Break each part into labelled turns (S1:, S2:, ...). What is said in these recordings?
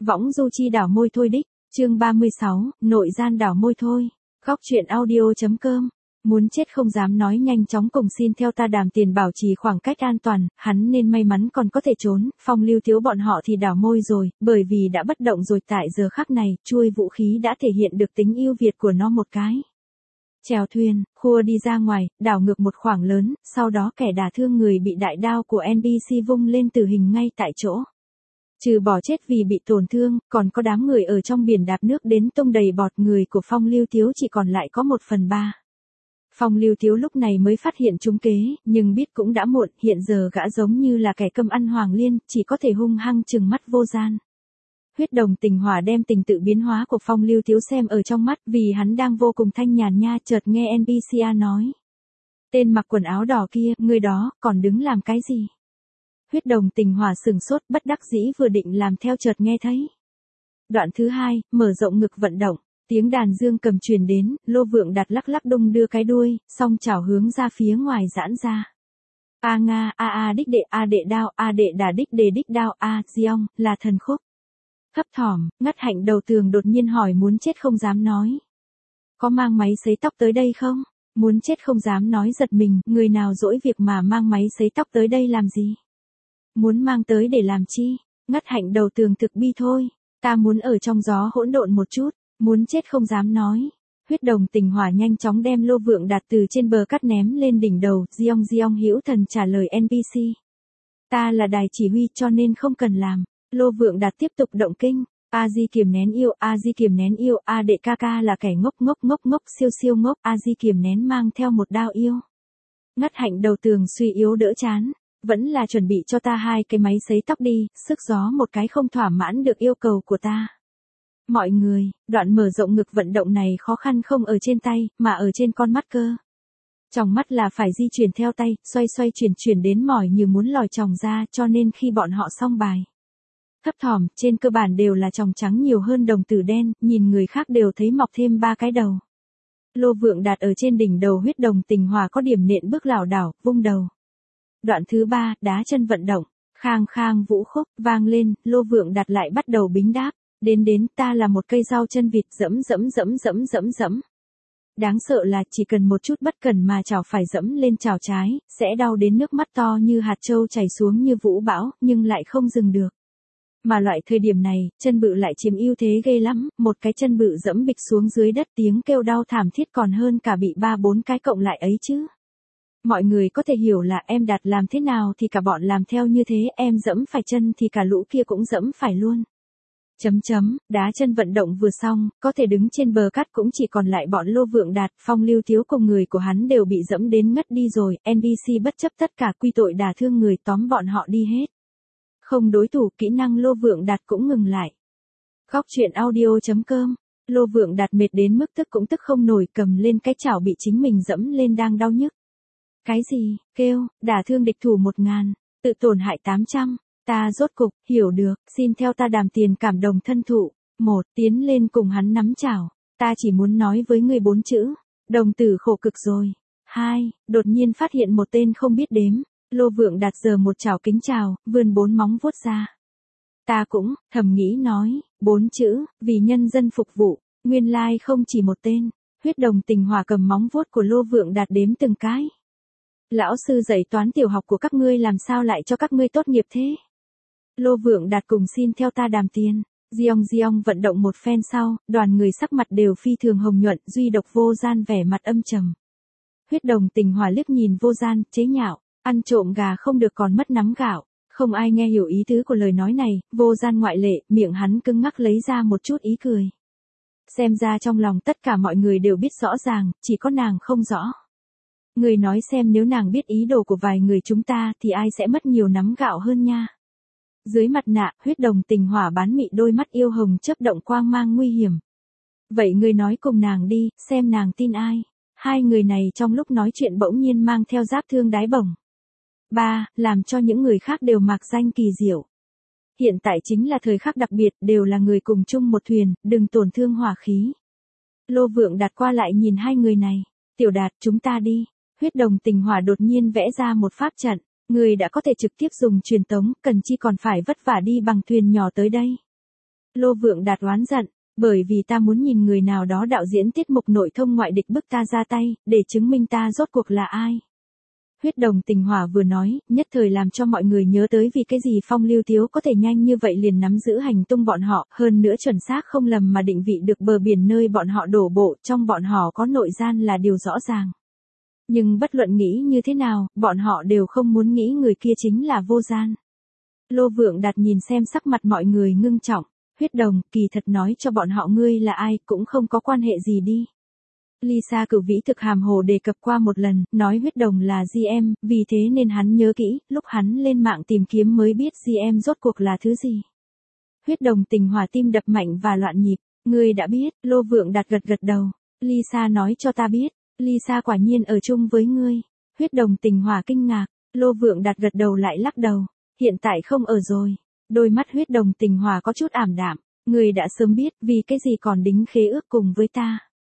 S1: Võng du chi đảo môi thôi đích, chương 36, nội gian đảo môi thôi. Góc truyện audio.com. Muốn chết không dám nói nhanh chóng cùng xin theo ta đàm tiền bảo trì khoảng cách an toàn, hắn nên may mắn còn có thể trốn, Phong Lưu Thiếu bọn họ thì đảo môi rồi, bởi vì đã bất động rồi tại giờ khắc này, chuôi vũ khí đã thể hiện được tính ưu việt của nó một cái. Chèo thuyền, khua đi ra ngoài, đảo ngược một khoảng lớn, sau đó kẻ đả thương người bị đại đao của NPC vung lên tử hình ngay tại chỗ. Trừ bỏ chết vì bị tổn thương, còn có đám người ở trong biển đạp nước đến tung đầy bọt, người của Phong Lưu Thiếu chỉ còn lại có 1/3. Phong Lưu Thiếu lúc này mới phát hiện trúng kế, nhưng biết cũng đã muộn, hiện giờ gã giống như là kẻ cơm ăn hoàng liên, chỉ có thể hung hăng trừng mắt Vô Gian. Huyết Đồng Tình Hỏa đem tình tự biến hóa của Phong Lưu Thiếu xem ở trong mắt, vì hắn đang vô cùng thanh nhàn nha, chợt nghe NPC nói. Tên mặc quần áo đỏ kia, người đó, còn đứng làm cái gì? Huyết Đồng Tình Hỏa sừng sốt, bất đắc dĩ vừa định làm theo chợt nghe thấy. Đoạn thứ 2, mở rộng ngực vận động, tiếng đàn dương cầm truyền đến, Lô Vượng Đạt lắc lắc đung đưa cái đuôi, song chảo hướng ra phía ngoài giãn ra. A nga, a đích đệ, a đệ đao, a đệ đà đích đề đích đao, a giong, là thần khúc. Thấp thỏm, Ngắt Hạnh đầu tường đột nhiên hỏi muốn chết không dám nói. Có mang máy sấy tóc tới đây không? Muốn chết không dám nói giật mình, người nào dỗi việc mà mang máy sấy tóc tới đây làm gì? Muốn mang tới để làm chi? Ngắt Hạnh đầu tường thực bi thôi. Ta muốn ở trong gió hỗn độn một chút, muốn chết không dám nói. Huyết Đồng Tình Hỏa nhanh chóng đem Lô Vượng Đạt từ trên bờ cắt ném lên đỉnh đầu, Giong hữu thần trả lời NPC. Ta là đài chỉ huy cho nên không cần làm. Lô Vượng Đạt tiếp tục động kinh. A Di kiềm nén yêu, A Di kiềm nén yêu, A đệ ca ca là kẻ ngốc, siêu ngốc, A Di kiềm nén mang theo một đao yêu. Ngắt Hạnh đầu tường suy yếu đỡ chán. Vẫn là chuẩn bị cho ta 2 cái máy sấy tóc đi, sức gió một cái không thỏa mãn được yêu cầu của ta. Mọi người, đoạn mở rộng ngực vận động này khó khăn không ở trên tay, mà ở trên con mắt cơ. Tròng mắt là phải di chuyển theo tay, xoay chuyển đến mỏi như muốn lòi tròng ra, cho nên khi bọn họ xong bài. Thấp thỏm, trên cơ bản đều là tròng trắng nhiều hơn đồng tử đen, nhìn người khác đều thấy mọc thêm 3 cái đầu. Lô Vượng Đạt ở trên đỉnh đầu Huyết Đồng Tình Hỏa có điểm nện bước lảo đảo, vung đầu. Đoạn thứ 3, đá chân vận động, khang vũ khúc, vang lên, Lô Vượng Đạt lại bắt đầu bính đáp, đến ta là một cây rau chân vịt dẫm. Đáng sợ là chỉ cần một chút bất cẩn mà chảo phải dẫm lên chảo trái, sẽ đau đến nước mắt to như hạt châu chảy xuống như vũ bão, nhưng lại không dừng được. Mà loại thời điểm này, chân bự lại chiếm ưu thế ghê lắm, một cái chân bự dẫm bịch xuống dưới đất tiếng kêu đau thảm thiết còn hơn cả bị 3-4 cái cộng lại ấy chứ. Mọi người có thể hiểu là em Đạt làm thế nào thì cả bọn làm theo như thế, em dẫm phải chân thì cả lũ kia cũng dẫm phải luôn. Đá chân vận động vừa xong, có thể đứng trên bờ cát cũng chỉ còn lại bọn Lô Vượng Đạt, Phong Lưu Thiếu cùng người của hắn đều bị dẫm đến ngất đi rồi, NPC bất chấp tất cả quy tội đả thương người tóm bọn họ đi hết. Không đối thủ, kỹ năng Lô Vượng Đạt cũng ngừng lại. Góc truyện audio.com. Lô Vượng Đạt mệt đến mức tức cũng tức không nổi, cầm lên cái chảo bị chính mình dẫm lên đang đau nhức. Cái gì, kêu, đả thương địch thủ 1000, tự tổn hại 800, ta rốt cục, hiểu được, xin theo ta đàm tiền cảm đồng thân thụ. 1. Tiến lên cùng hắn nắm chảo, ta chỉ muốn nói với người 4 chữ, đồng tử khổ cực rồi. 2. Đột nhiên phát hiện một tên không biết đếm, Lô Vượng Đạt giờ một chảo kính chào, vươn 4 móng vuốt ra. Ta cũng, thầm nghĩ nói, 4 chữ, vì nhân dân phục vụ, nguyên lai không chỉ một tên. Huyết Đồng Tình Hỏa cầm móng vuốt của Lô Vượng Đạt đếm từng cái. Lão sư dạy toán tiểu học của các ngươi làm sao lại cho các ngươi tốt nghiệp thế? Lô Vượng Đạt cùng xin theo ta đàm tiền. Giong vận động một phen sau, đoàn người sắc mặt đều phi thường hồng nhuận, duy độc Vô Gian vẻ mặt âm trầm. Huyết Đồng Tình Hỏa liếc nhìn Vô Gian, chế nhạo, ăn trộm gà không được còn mất nắm gạo. Không ai nghe hiểu ý tứ của lời nói này, Vô Gian ngoại lệ, miệng hắn cứng ngắc lấy ra một chút ý cười. Xem ra trong lòng tất cả mọi người đều biết rõ ràng, chỉ có nàng không rõ. Người nói xem nếu nàng biết ý đồ của vài người chúng ta thì ai sẽ mất nhiều nắm gạo hơn nha. Dưới mặt nạ, Huyết Đồng Tình Hỏa bán mị đôi mắt yêu hồng chớp động quang mang nguy hiểm. Vậy người nói cùng nàng đi, xem nàng tin ai. 2 người này trong lúc nói chuyện bỗng nhiên mang theo giáp thương đái bổng. 3. Làm cho những người khác đều mạc danh kỳ diệu. Hiện tại chính là thời khắc đặc biệt, đều là người cùng chung một thuyền, đừng tổn thương hỏa khí. Lô Vượng Đạt qua lại nhìn 2 người này. Tiểu Đạt, chúng ta đi. Huyết Đồng Tình Hỏa đột nhiên vẽ ra một pháp trận, người đã có thể trực tiếp dùng truyền tống, cần chi còn phải vất vả đi bằng thuyền nhỏ tới đây. Lô Vượng Đạt oán giận, bởi vì ta muốn nhìn người nào đó đạo diễn tiết mục nội thông ngoại địch bức ta ra tay, để chứng minh ta rốt cuộc là ai. Huyết Đồng Tình Hỏa vừa nói, nhất thời làm cho mọi người nhớ tới vì cái gì Phong Lưu Tiếu có thể nhanh như vậy liền nắm giữ hành tung bọn họ, hơn nữa chuẩn xác không lầm mà định vị được bờ biển nơi bọn họ đổ bộ, trong bọn họ có nội gian là điều rõ ràng. Nhưng bất luận nghĩ như thế nào, bọn họ đều không muốn nghĩ người kia chính là vô gian. Lô Vượng Đạt nhìn xem sắc mặt mọi người ngưng trọng, Huyết Đồng, kỳ thật nói cho bọn họ ngươi là ai cũng không có quan hệ gì đi. Lisa Cửu Vĩ thực hàm hồ đề cập qua một lần, nói Huyết Đồng là GM, vì thế nên hắn nhớ kỹ, lúc hắn lên mạng tìm kiếm mới biết GM rốt cuộc là thứ gì. Huyết Đồng Tình Hỏa tim đập mạnh và loạn nhịp, ngươi đã biết, Lô Vượng Đạt gật gật đầu, Lisa nói cho ta biết, Lisa quả nhiên ở chung với ngươi. Huyết Đồng Tình Hỏa kinh ngạc, Lô Vượng Đạt gật đầu lại lắc đầu, hiện tại không ở rồi. Đôi mắt Huyết Đồng Tình Hỏa có chút ảm đạm, ngươi đã sớm biết vì cái gì còn đính khế ước cùng với ta.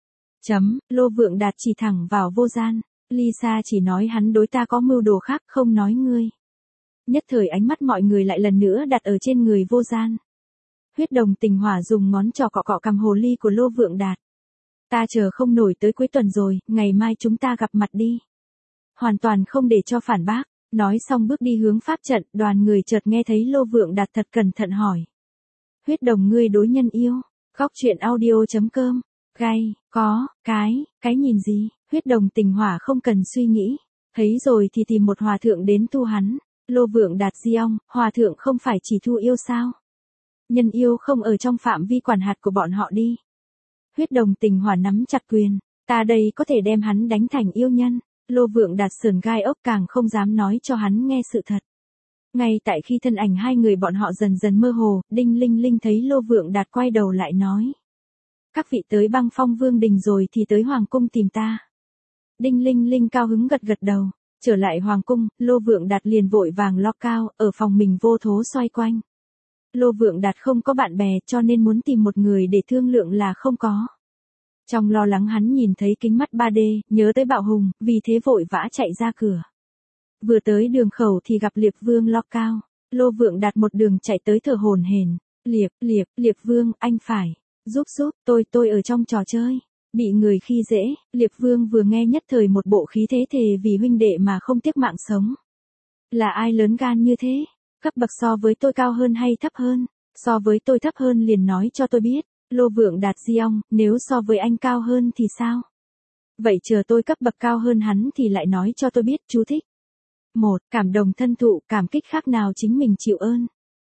S1: Lô Vượng Đạt chỉ thẳng vào vô gian, Lisa chỉ nói hắn đối ta có mưu đồ khác không nói ngươi. Nhất thời ánh mắt mọi người lại lần nữa đặt ở trên người vô gian. Huyết Đồng Tình Hỏa dùng ngón trỏ cọ cọ cằm hồ ly của Lô Vượng Đạt. Ta chờ không nổi tới cuối tuần rồi, ngày mai chúng ta gặp mặt đi. Hoàn toàn không để cho phản bác, nói xong bước đi hướng pháp trận, đoàn người chợt nghe thấy Lô Vượng Đạt thật cẩn thận hỏi. Huyết Đồng ngươi đối nhân yêu, Góc Truyện Audio.com, gay, có, cái nhìn gì, Huyết Đồng Tình Hỏa không cần suy nghĩ, thấy rồi thì tìm một hòa thượng đến thu hắn, Lô Vượng Đạt Diong, hòa thượng không phải chỉ thu yêu sao? Nhân yêu không ở trong phạm vi quản hạt của bọn họ đi. Huyết Đồng Tình Hỏa nắm chặt quyền, ta đây có thể đem hắn đánh thành yêu nhân. Lô Vượng Đạt sườn gai ốc càng không dám nói cho hắn nghe sự thật. Ngay tại khi thân ảnh hai người bọn họ dần dần mơ hồ, Đinh Linh Linh thấy Lô Vượng Đạt quay đầu lại nói. Các vị tới Băng Phong Vương Đình rồi thì tới Hoàng Cung tìm ta. Đinh Linh Linh cao hứng gật gật đầu, trở lại Hoàng Cung, Lô Vượng Đạt liền vội vàng lo cao, ở phòng mình vô thố xoay quanh. Lô Vượng Đạt không có bạn bè cho nên muốn tìm một người để thương lượng là không có. Trong lo lắng hắn nhìn thấy kính mắt 3D, nhớ tới Bạo Hùng, vì thế vội vã chạy ra cửa. Vừa tới đường khẩu thì gặp Liệp Vương lo cao, Lô Vượng Đạt một đường chạy tới thở hổn hển. Liệp Vương, anh phải giúp, tôi ở trong trò chơi, bị người khi dễ. Liệp Vương vừa nghe nhất thời một bộ khí thế thề vì huynh đệ mà không tiếc mạng sống. Là ai lớn gan như thế? Cấp bậc so với tôi cao hơn hay thấp hơn? So với tôi thấp hơn liền nói cho tôi biết. Lô Vượng Đạt Diong, nếu so với anh cao hơn thì sao? Vậy chờ tôi cấp bậc cao hơn hắn thì lại nói cho tôi biết. Chú thích. 1. Cảm đồng thân thụ, cảm kích khác nào chính mình chịu ơn.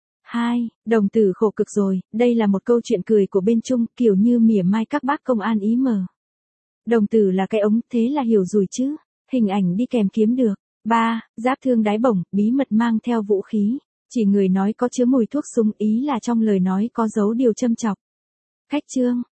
S1: 2. Đồng tử khổ cực rồi, đây là một câu chuyện cười của bên Trung, kiểu như mỉa mai các bác công an ý mờ. Đồng tử là cái ống, thế là hiểu rồi chứ. Hình ảnh đi kèm kiếm được. 3. Giáp thương đái bổng, bí mật mang theo vũ khí. Chỉ người nói có chứa mùi thuốc súng, ý là trong lời nói có giấu điều châm chọc. Cách chương.